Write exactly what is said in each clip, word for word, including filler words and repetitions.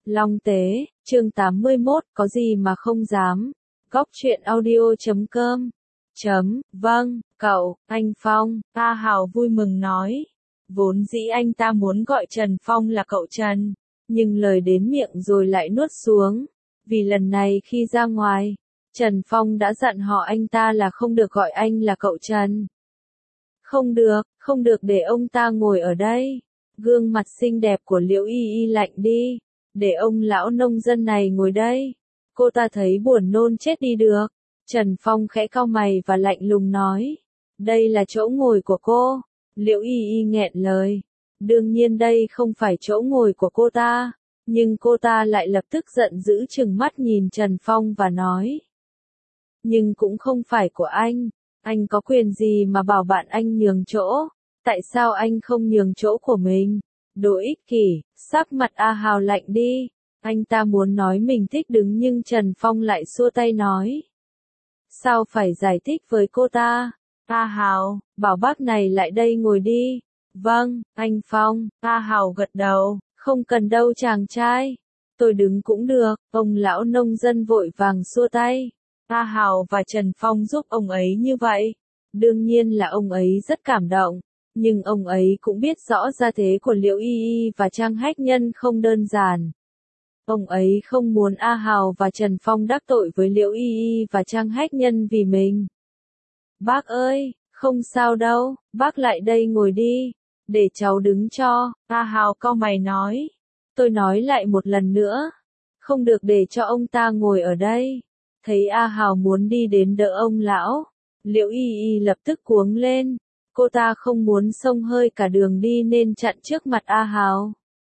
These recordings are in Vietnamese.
Long Tế, chương tám mươi mốt, có gì mà không dám. Góc truyện audio chấm com. Chấm, vâng, cậu, anh Phong, A Hào vui mừng nói. Vốn dĩ anh ta muốn gọi Trần Phong là cậu Trần, nhưng lời đến miệng rồi lại nuốt xuống. Vì lần này khi ra ngoài, Trần Phong đã dặn họ anh ta là không được gọi anh là cậu Trần. Không được, không được để ông ta ngồi ở đây. Gương mặt xinh đẹp của Liễu Y Y lạnh đi. Để ông lão nông dân này ngồi đây. Cô ta thấy buồn nôn chết đi được. Trần Phong khẽ cau mày và lạnh lùng nói. Đây là chỗ ngồi của cô. Liễu Y Y nghẹn lời. Đương nhiên đây không phải chỗ ngồi của cô ta. Nhưng cô ta lại lập tức giận dữ trừng mắt nhìn Trần Phong và nói. Nhưng cũng không phải của anh. Anh có quyền gì mà bảo bạn anh nhường chỗ? Tại sao anh không nhường chỗ của mình? Đồ ích kỷ, sắc mặt A Hào lạnh đi. Anh ta muốn nói mình thích đứng nhưng Trần Phong lại xua tay nói. Sao phải giải thích với cô ta? A Hào, bảo bác này lại đây ngồi đi. Vâng, anh Phong. A Hào gật đầu, không cần đâu chàng trai. Tôi đứng cũng được, ông lão nông dân vội vàng xua tay. A Hào và Trần Phong giúp ông ấy như vậy. Đương nhiên là ông ấy rất cảm động. Nhưng ông ấy cũng biết rõ gia thế của Liễu Y Y và Trang Hách Nhân không đơn giản. Ông ấy không muốn A Hào và Trần Phong đắc tội với Liễu Y Y và Trang Hách Nhân vì mình. Bác ơi, không sao đâu, bác lại đây ngồi đi. Để cháu đứng cho, A Hào cau mày nói. Tôi nói lại một lần nữa. Không được để cho ông ta ngồi ở đây. Thấy A Hào muốn đi đến đỡ ông lão. Liễu Y Y lập tức cuống lên. Cô ta không muốn xông hơi cả đường đi nên chặn trước mặt A Hào.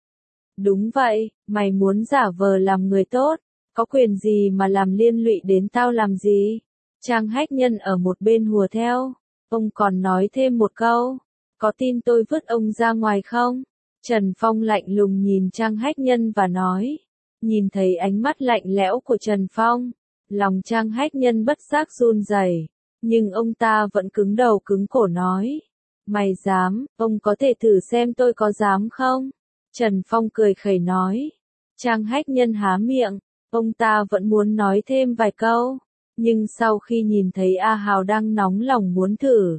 Đúng vậy, mày muốn giả vờ làm người tốt, có quyền gì mà làm liên lụy đến tao làm gì? Trang Hách Nhân ở một bên hùa theo, ông còn nói thêm một câu, có tin tôi vứt ông ra ngoài không? Trần Phong lạnh lùng nhìn Trang Hách Nhân và nói, nhìn thấy ánh mắt lạnh lẽo của Trần Phong, lòng Trang Hách Nhân bất giác run rẩy. Nhưng ông ta vẫn cứng đầu cứng cổ nói. Mày dám, ông có thể thử xem tôi có dám không? Trần Phong cười khẩy nói. Trang Hách Nhân há miệng, ông ta vẫn muốn nói thêm vài câu. Nhưng sau khi nhìn thấy A Hào đang nóng lòng muốn thử.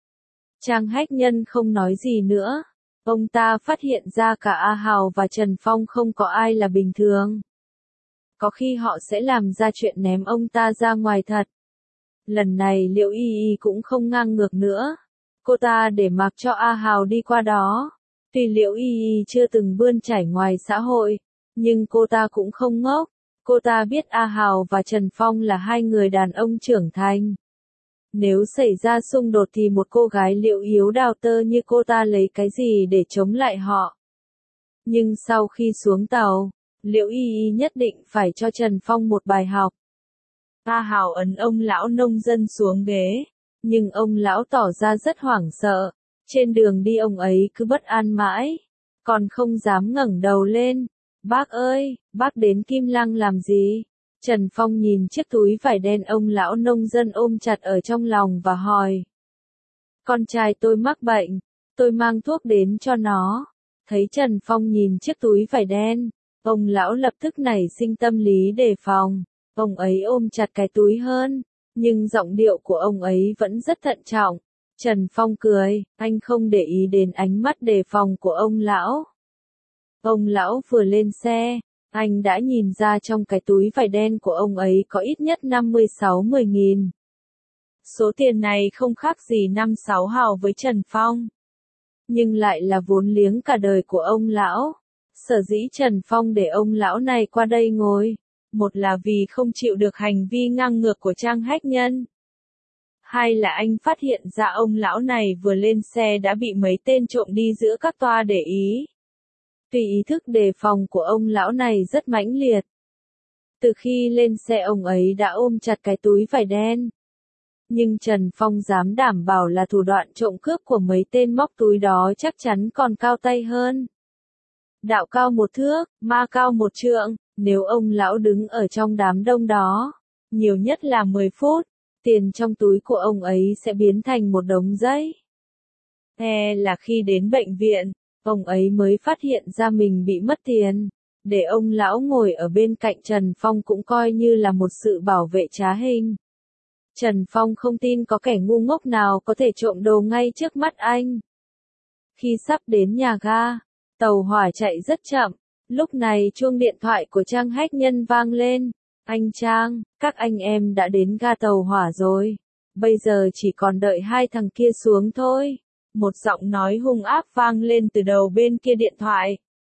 Trang Hách Nhân không nói gì nữa. Ông ta phát hiện ra cả A Hào và Trần Phong không có ai là bình thường. Có khi họ sẽ làm ra chuyện ném ông ta ra ngoài thật. Lần này Liễu Y Y cũng không ngang ngược nữa. Cô ta để mặc cho A Hào đi qua đó. Tuy Liễu Y Y chưa từng bươn chải ngoài xã hội, nhưng cô ta cũng không ngốc. Cô ta biết A Hào và Trần Phong là hai người đàn ông trưởng thành. Nếu xảy ra xung đột thì một cô gái liệu yếu đào tơ như cô ta lấy cái gì để chống lại họ. Nhưng sau khi xuống tàu, Liễu Y Y nhất định phải cho Trần Phong một bài học. A Hào ấn ông lão nông dân xuống ghế, nhưng ông lão tỏ ra rất hoảng sợ. Trên đường đi ông ấy cứ bất an mãi, còn không dám ngẩng đầu lên. Bác ơi, bác đến Kim Lăng làm gì? Trần Phong nhìn chiếc túi vải đen ông lão nông dân ôm chặt ở trong lòng và hỏi. Con trai tôi mắc bệnh, tôi mang thuốc đến cho nó. Thấy Trần Phong nhìn chiếc túi vải đen, ông lão lập tức nảy sinh tâm lý đề phòng. Ông ấy ôm chặt cái túi hơn, nhưng giọng điệu của ông ấy vẫn rất thận trọng. Trần Phong cười, anh không để ý đến ánh mắt đề phòng của ông lão. Ông lão vừa lên xe, anh đã nhìn ra trong cái túi vải đen của ông ấy có ít nhất năm mươi sáu mươi nghìn. Số tiền này không khác gì năm sáu hào với Trần Phong. Nhưng lại là vốn liếng cả đời của ông lão. Sở dĩ Trần Phong để ông lão này qua đây ngồi. Một là vì không chịu được hành vi ngang ngược của Trang Hách Nhân. Hai là anh phát hiện ra ông lão này vừa lên xe đã bị mấy tên trộm đi giữa các toa để ý. Tuy ý thức đề phòng của ông lão này rất mãnh liệt. Từ khi lên xe ông ấy đã ôm chặt cái túi vải đen. Nhưng Trần Phong dám đảm bảo là thủ đoạn trộm cướp của mấy tên móc túi đó chắc chắn còn cao tay hơn. Đạo cao một thước, ma cao một trượng. Nếu ông lão đứng ở trong đám đông đó, nhiều nhất là mười phút, tiền trong túi của ông ấy sẽ biến thành một đống giấy. E là khi đến bệnh viện, ông ấy mới phát hiện ra mình bị mất tiền. để ông lão ngồi ở bên cạnh Trần Phong cũng coi như là một sự bảo vệ trá hình. Trần Phong không tin có kẻ ngu ngốc nào có thể trộm đồ ngay trước mắt anh. Khi sắp đến nhà ga, tàu hỏa chạy rất chậm. Lúc này chuông điện thoại của Trang Hách Nhân vang lên. Anh Trang, các anh em đã đến ga tàu hỏa rồi. Bây giờ chỉ còn đợi hai thằng kia xuống thôi. Một giọng nói hung ác vang lên từ đầu bên kia điện thoại.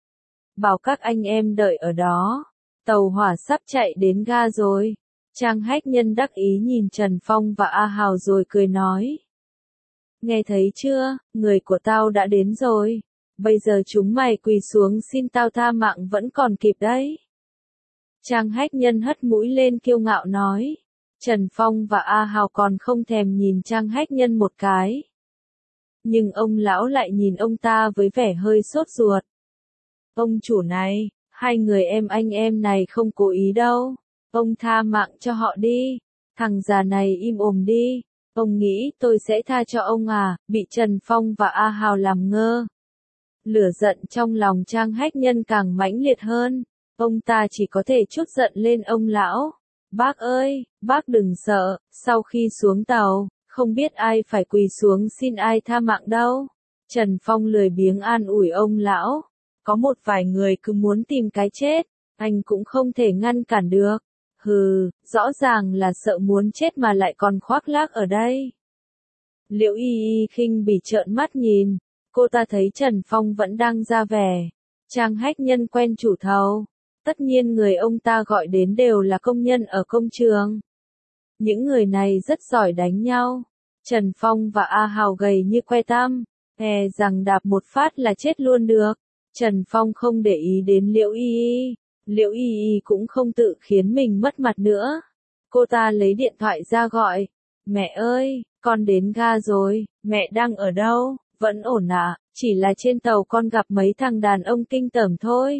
Bảo các anh em đợi ở đó. Tàu hỏa sắp chạy đến ga rồi. Trang Hách Nhân đắc ý nhìn Trần Phong và A Hào rồi cười nói. Nghe thấy chưa, người của tao đã đến rồi. Bây giờ chúng mày quỳ xuống xin tao tha mạng vẫn còn kịp đấy. Trang Hách Nhân hất mũi lên kiêu ngạo nói. Trần Phong và A Hào còn không thèm nhìn Trang Hách Nhân một cái. Nhưng ông lão lại nhìn ông ta với vẻ hơi sốt ruột. Ông chủ này, hai người em anh em này không cố ý đâu. Ông tha mạng cho họ đi. Thằng già này im ồm đi. Ông nghĩ tôi sẽ tha cho ông à, bị Trần Phong và A Hào làm ngơ. Lửa giận trong lòng Trang Hách Nhân càng mãnh liệt hơn. Ông ta chỉ có thể trút giận lên ông lão. Bác ơi, bác đừng sợ, sau khi xuống tàu, không biết ai phải quỳ xuống xin ai tha mạng đâu. Trần Phong lười biếng an ủi ông lão. Có một vài người cứ muốn tìm cái chết, anh cũng không thể ngăn cản được. Hừ, rõ ràng là sợ muốn chết mà lại còn khoác lác ở đây. Liễu Y Y khinh bỉ trợn mắt nhìn, cô ta thấy Trần Phong vẫn đang ra vẻ. Trang Hách Nhân quen chủ thầu, tất nhiên người ông ta gọi đến đều là công nhân ở công trường. Những người này rất giỏi đánh nhau. Trần Phong và A Hào gầy như que tăm, e rằng đạp một phát là chết luôn được. Trần Phong không để ý đến Liễu Y Y. Liễu Y Y cũng không tự khiến mình mất mặt nữa. Cô ta lấy điện thoại ra gọi. Mẹ ơi, con đến ga rồi, mẹ đang ở đâu, vẫn ổn ạ, à? Chỉ là trên tàu con gặp mấy thằng đàn ông kinh tởm thôi.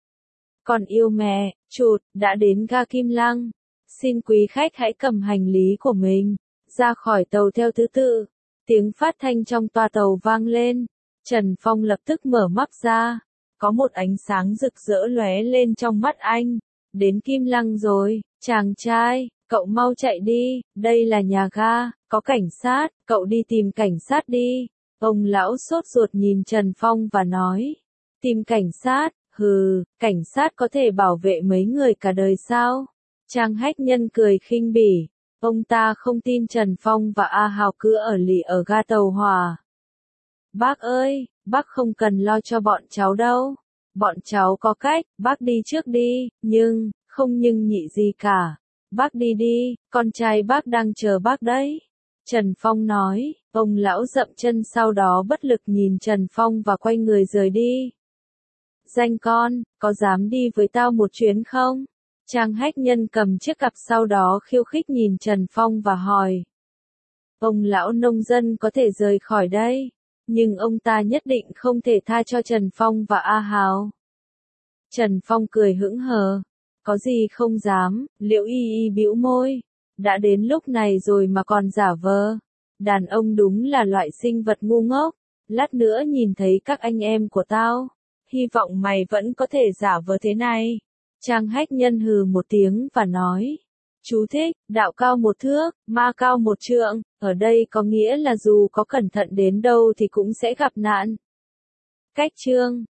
Con yêu mẹ, chụt, đã đến ga Kim Lăng. Xin quý khách hãy cầm hành lý của mình, ra khỏi tàu theo thứ tự. Tiếng phát thanh trong toa tàu vang lên. Trần Phong lập tức mở mắt ra. Có một ánh sáng rực rỡ lóe lên trong mắt anh. Đến Kim Lăng rồi, chàng trai, cậu mau chạy đi, đây là nhà ga, có cảnh sát, cậu đi tìm cảnh sát đi. Ông lão sốt ruột nhìn Trần Phong và nói. Tìm cảnh sát, hừ, cảnh sát có thể bảo vệ mấy người cả đời sao? Trang Hách Nhân cười khinh bỉ. Ông ta không tin Trần Phong và A Hào cứ ở lì ở ga tàu hỏa. Bác ơi, bác không cần lo cho bọn cháu đâu. Bọn cháu có cách, bác đi trước đi, nhưng, không nhưng nhị gì cả. Bác đi đi, con trai bác đang chờ bác đấy. Trần Phong nói, ông lão dậm chân sau đó bất lực nhìn Trần Phong và quay người rời đi. Danh con, có dám đi với tao một chuyến không? Trang Hách Nhân cầm chiếc cặp sau đó khiêu khích nhìn Trần Phong và hỏi. Ông lão nông dân có thể rời khỏi đây, nhưng ông ta nhất định không thể tha cho Trần Phong và A Hào. Trần Phong cười hững hờ. Có gì không dám, Liễu Y Y bĩu môi. Đã đến lúc này rồi mà còn giả vờ. Đàn ông đúng là loại sinh vật ngu ngốc. Lát nữa nhìn thấy các anh em của tao. Hy vọng mày vẫn có thể giả vờ thế này. Trang Hách Nhân hừ một tiếng và nói. Chú thích, đạo cao một thước, ma cao một trượng. Ở đây có nghĩa là dù có cẩn thận đến đâu thì cũng sẽ gặp nạn. Cách chương